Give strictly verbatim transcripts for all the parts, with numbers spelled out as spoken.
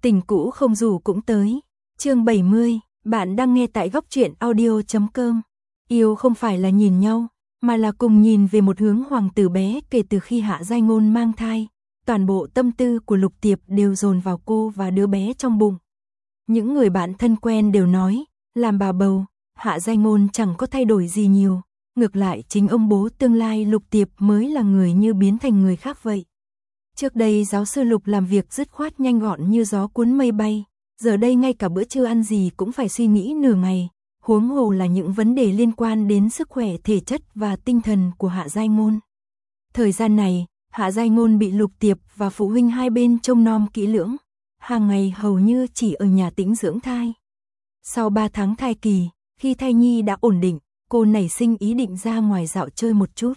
Tình cũ không dù cũng tới. Chương bảy mươi, bạn đang nghe tại góc truyện audio chấm com. Yêu không phải là nhìn nhau, mà là cùng nhìn về một hướng. Hoàng tử bé kể từ khi Hạ Giai Ngôn mang thai, toàn bộ tâm tư của Lục Tiệp đều dồn vào cô và đứa bé trong bụng. Những người bạn thân quen đều nói, làm bà bầu, Hạ Giai Ngôn chẳng có thay đổi gì nhiều, ngược lại chính ông bố tương lai Lục Tiệp mới là người như biến thành người khác vậy. Trước đây giáo sư Lục làm việc dứt khoát nhanh gọn như gió cuốn mây bay, giờ đây ngay cả bữa trưa ăn gì cũng phải suy nghĩ nửa ngày, huống hồ là những vấn đề liên quan đến sức khỏe thể chất và tinh thần của Hạ Giai Ngôn. Thời gian này, Hạ Giai Ngôn bị Lục Tiệp và phụ huynh hai bên trông nom kỹ lưỡng, hàng ngày hầu như chỉ ở nhà tĩnh dưỡng thai. Sau ba tháng thai kỳ, khi thai nhi đã ổn định, cô nảy sinh ý định ra ngoài dạo chơi một chút.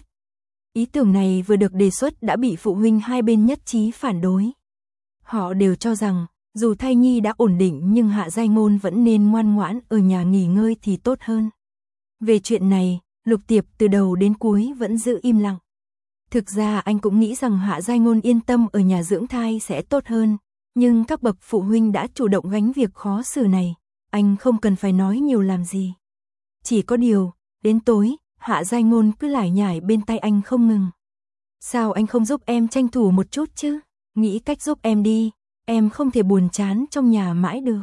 Ý tưởng này vừa được đề xuất đã bị phụ huynh hai bên nhất trí phản đối. Họ đều cho rằng, dù thai nhi đã ổn định nhưng Hạ Giai Ngôn vẫn nên ngoan ngoãn ở nhà nghỉ ngơi thì tốt hơn. Về chuyện này, Lục Tiệp từ đầu đến cuối vẫn giữ im lặng. Thực ra anh cũng nghĩ rằng Hạ Giai Ngôn yên tâm ở nhà dưỡng thai sẽ tốt hơn, nhưng các bậc phụ huynh đã chủ động gánh việc khó xử này, anh không cần phải nói nhiều làm gì. Chỉ có điều, đến tối, Hạ Giai Ngôn cứ lải nhải bên tai anh không ngừng. Sao anh không giúp em tranh thủ một chút chứ? Nghĩ cách giúp em đi, em không thể buồn chán trong nhà mãi được.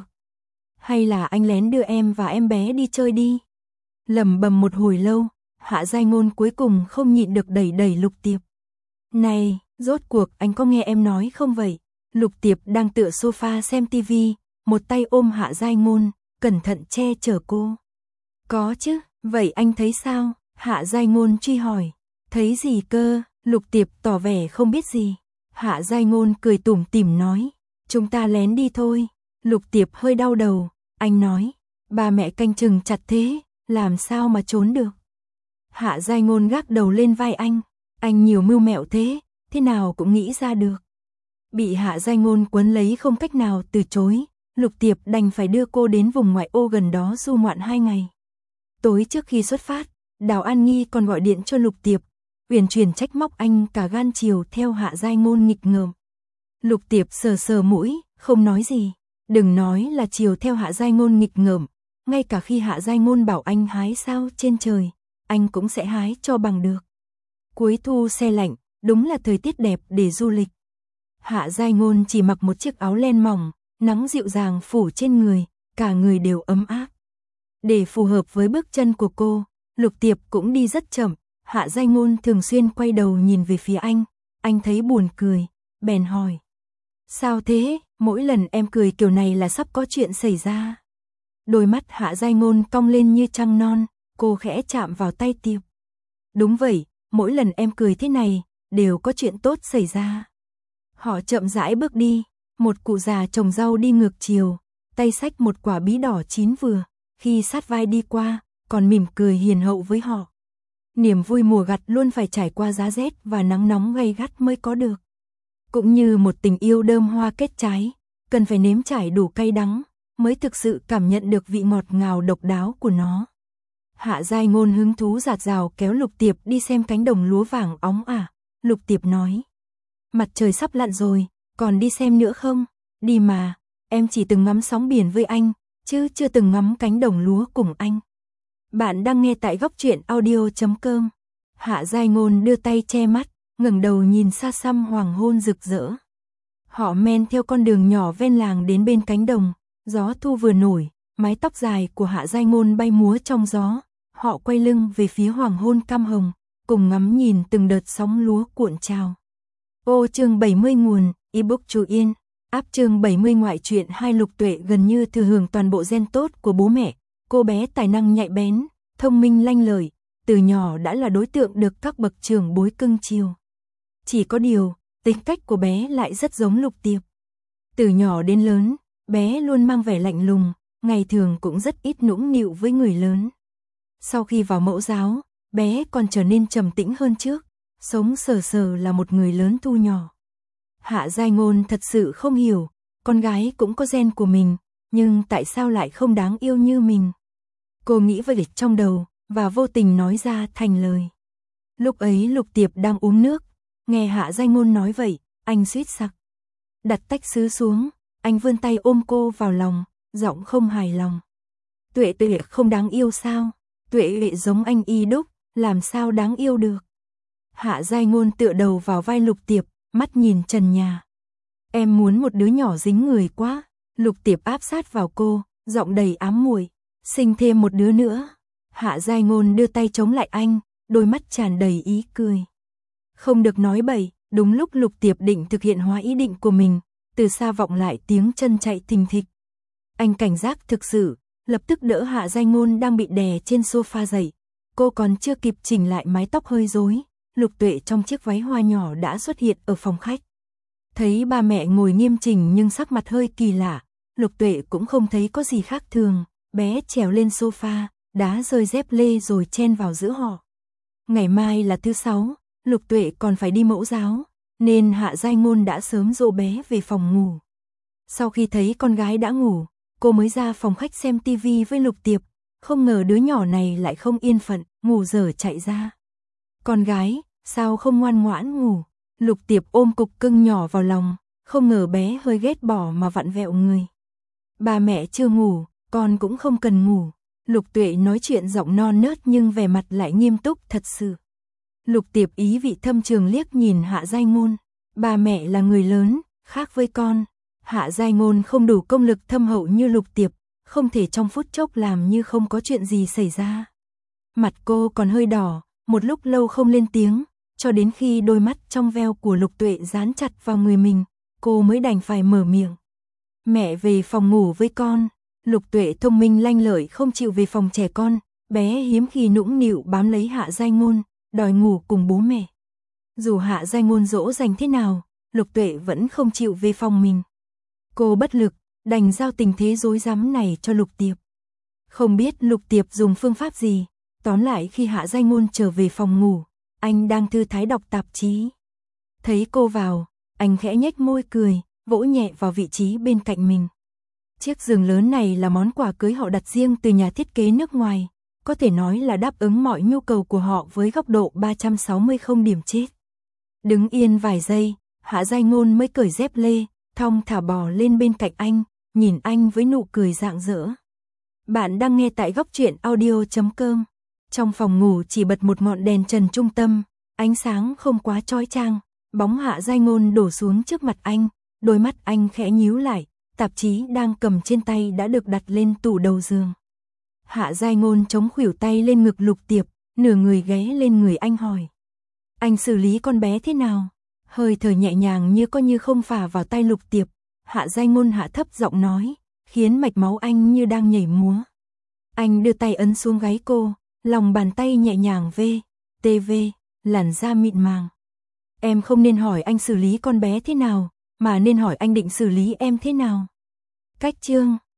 Hay là anh lén đưa em và em bé đi chơi đi? Lẩm bẩm một hồi lâu, Hạ Giai Ngôn cuối cùng không nhịn được đẩy đẩy Lục Tiệp. Này, rốt cuộc anh có nghe em nói không vậy? Lục Tiệp đang tựa sofa xem tivi, một tay ôm Hạ Giai Ngôn, cẩn thận che chở cô. Có chứ, vậy anh thấy sao? Hạ Giai Ngôn truy hỏi. Thấy gì cơ? Lục Tiệp tỏ vẻ không biết gì. Hạ Giai Ngôn cười tủm tỉm nói. Chúng ta lén đi thôi. Lục Tiệp hơi đau đầu. Anh nói. Ba mẹ canh chừng chặt thế, làm sao mà trốn được? Hạ Giai Ngôn gác đầu lên vai anh. Anh nhiều mưu mẹo thế, thế nào cũng nghĩ ra được. Bị Hạ Giai Ngôn quấn lấy không cách nào từ chối, Lục Tiệp đành phải đưa cô đến vùng ngoại ô gần đó du ngoạn hai ngày. Tối trước khi xuất phát, Đào An Nghi còn gọi điện cho Lục Tiệp, uyển chuyển trách móc anh cả gan chiều theo Hạ Giai Ngôn nghịch ngợm. Lục Tiệp sờ sờ mũi, không nói gì. Đừng nói là chiều theo Hạ Giai Ngôn nghịch ngợm, ngay cả khi Hạ Giai Ngôn bảo anh hái sao trên trời, anh cũng sẽ hái cho bằng được. Cuối thu se lạnh, đúng là thời tiết đẹp để du lịch. Hạ Giai Ngôn chỉ mặc một chiếc áo len mỏng, nắng dịu dàng phủ trên người, cả người đều ấm áp. Để phù hợp với bước chân của cô, Lục Tiệp cũng đi rất chậm. Hạ Giai Ngôn thường xuyên quay đầu nhìn về phía anh, anh thấy buồn cười, bèn hỏi. Sao thế, mỗi lần em cười kiểu này là sắp có chuyện xảy ra. Đôi mắt Hạ Giai Ngôn cong lên như trăng non, cô khẽ chạm vào tay Tiệp. Đúng vậy, mỗi lần em cười thế này, đều có chuyện tốt xảy ra. Họ chậm rãi bước đi, một cụ già trồng rau đi ngược chiều, tay xách một quả bí đỏ chín vừa, khi sát vai đi qua, còn mỉm cười hiền hậu với họ. Niềm vui mùa gặt luôn phải trải qua giá rét và nắng nóng gay gắt mới có được. Cũng như một tình yêu đơm hoa kết trái, cần phải nếm trải đủ cay đắng, mới thực sự cảm nhận được vị ngọt ngào độc đáo của nó. Hạ Giai Ngôn hứng thú dạt dào kéo Lục Tiệp đi xem cánh đồng lúa vàng óng ả. Lục Tiệp nói. Mặt trời sắp lặn rồi, còn đi xem nữa không? Đi mà, em chỉ từng ngắm sóng biển với anh, chứ chưa từng ngắm cánh đồng lúa cùng anh. Bạn đang nghe tại góc truyện audio chấm com. Hạ Giai Ngôn đưa tay che mắt, ngẩng đầu nhìn xa xăm hoàng hôn rực rỡ. Họ men theo con đường nhỏ ven làng đến bên cánh đồng, gió thu vừa nổi, mái tóc dài của Hạ Giai Ngôn bay múa trong gió. Họ quay lưng về phía hoàng hôn cam hồng, cùng ngắm nhìn từng đợt sóng lúa cuộn trào. Ô chương bảy mươi nguồn, ebook Chú Yên, áp chương bảy mươi ngoại truyện. Hai Lục Tuệ gần như thừa hưởng toàn bộ gen tốt của bố mẹ. Cô bé tài năng nhạy bén, thông minh lanh lợi, từ nhỏ đã là đối tượng được các bậc trưởng bối cưng chiều. Chỉ có điều, tính cách của bé lại rất giống Lục Tiệp. Từ nhỏ đến lớn, bé luôn mang vẻ lạnh lùng, ngày thường cũng rất ít nũng nịu với người lớn. Sau khi vào mẫu giáo, bé còn trở nên trầm tĩnh hơn trước, sống sờ sờ là một người lớn thu nhỏ. Hạ Giai Ngôn thật sự không hiểu, con gái cũng có gen của mình, nhưng tại sao lại không đáng yêu như mình? Cô nghĩ vậy trong đầu, và vô tình nói ra thành lời. Lúc ấy Lục Tiệp đang uống nước, nghe Hạ Giai Ngôn nói vậy, anh suýt sặc. Đặt tách sứ xuống, Anh vươn tay ôm cô vào lòng, giọng không hài lòng. Tuệ Tuệ không đáng yêu sao? Tuệ Tuệ giống anh y đúc, làm sao đáng yêu được? Hạ Giai Ngôn tựa đầu vào vai Lục Tiệp, mắt nhìn trần nhà. Em muốn một đứa nhỏ dính người quá. Lục Tiệp áp sát vào cô, giọng đầy ám muội. Sinh thêm một đứa nữa. Hạ Giai Ngôn đưa tay chống lại anh, đôi mắt tràn đầy ý cười. Không được nói bậy. Đúng lúc Lục Tiệp định thực hiện hóa ý định của mình, từ xa vọng lại tiếng chân chạy thình thịch. Anh cảnh giác thực sự, lập tức đỡ Hạ Giai Ngôn đang bị đè trên sofa dậy. Cô còn chưa kịp chỉnh lại mái tóc hơi rối, Lục Tuệ trong chiếc váy hoa nhỏ đã xuất hiện ở phòng khách. Thấy ba mẹ ngồi nghiêm chỉnh nhưng sắc mặt hơi kỳ lạ, Lục Tuệ cũng không thấy có gì khác thường, bé trèo lên sofa, đá rơi dép lê rồi chen vào giữa họ. Ngày mai là thứ sáu, Lục Tuệ còn phải đi mẫu giáo, nên Hạ Giai Ngôn đã sớm dỗ bé về phòng ngủ. Sau khi thấy con gái đã ngủ, cô mới ra phòng khách xem tivi với Lục Tiệp, không ngờ đứa nhỏ này lại không yên phận, ngủ dở chạy ra. Con gái, sao không ngoan ngoãn ngủ? Lục Tiệp ôm cục cưng nhỏ vào lòng, không ngờ bé hơi ghét bỏ mà vặn vẹo người. Ba mẹ chưa ngủ, con cũng không cần ngủ. Lục Tuệ nói chuyện giọng non nớt nhưng vẻ mặt lại nghiêm túc thật sự. Lục Tiệp ý vị thâm trường liếc nhìn Hạ Giai Ngôn. Ba mẹ là người lớn, khác với con. Hạ Giai Ngôn không đủ công lực thâm hậu như Lục Tiệp, không thể trong phút chốc làm như không có chuyện gì xảy ra. Mặt cô còn hơi đỏ, một lúc lâu không lên tiếng, cho đến khi đôi mắt trong veo của Lục Tuệ dán chặt vào người mình, cô mới đành phải mở miệng. Mẹ về phòng ngủ với con. Lục Tuệ thông minh lanh lợi không chịu về phòng trẻ con, bé hiếm khi nũng nịu bám lấy Hạ Giai Ngôn, đòi ngủ cùng bố mẹ. Dù Hạ Giai Ngôn dỗ dành thế nào, Lục Tuệ vẫn không chịu về phòng mình. Cô bất lực, đành giao tình thế rối rắm này cho Lục Tiệp. Không biết Lục Tiệp dùng phương pháp gì, tóm lại khi Hạ Giai Ngôn trở về phòng ngủ, anh đang thư thái đọc tạp chí. Thấy cô vào, anh khẽ nhếch môi cười, vỗ nhẹ vào vị trí bên cạnh mình. Chiếc giường lớn này là món quà cưới họ đặt riêng từ nhà thiết kế nước ngoài, có thể nói là đáp ứng mọi nhu cầu của họ với góc độ ba trăm sáu mươi không điểm chết. Đứng yên vài giây, Hạ Giai Ngôn mới cởi dép lê, thong thả bò lên bên cạnh anh, nhìn anh với nụ cười rạng rỡ. Bạn đang nghe tại góc truyện audio chấm com. Trong phòng ngủ chỉ bật một ngọn đèn trần trung tâm, ánh sáng không quá chói chang, bóng Hạ Giai Ngôn đổ xuống trước mặt anh, đôi mắt anh khẽ nhíu lại, tạp chí đang cầm trên tay đã được đặt lên tủ đầu giường. Hạ Giai Ngôn chống khuỷu tay lên ngực Lục Tiệp, nửa người ghé lên người anh hỏi. Anh xử lý con bé thế nào? Hơi thở nhẹ nhàng như có như không phả vào tay Lục Tiệp, Hạ Giai Ngôn hạ thấp giọng nói, khiến mạch máu anh như đang nhảy múa. Anh đưa tay ấn xuống gáy cô, lòng bàn tay nhẹ nhàng vê, tê vê, làn da mịn màng. Em không nên hỏi anh xử lý con bé thế nào, mà nên hỏi anh định xử lý em thế nào. Cách chương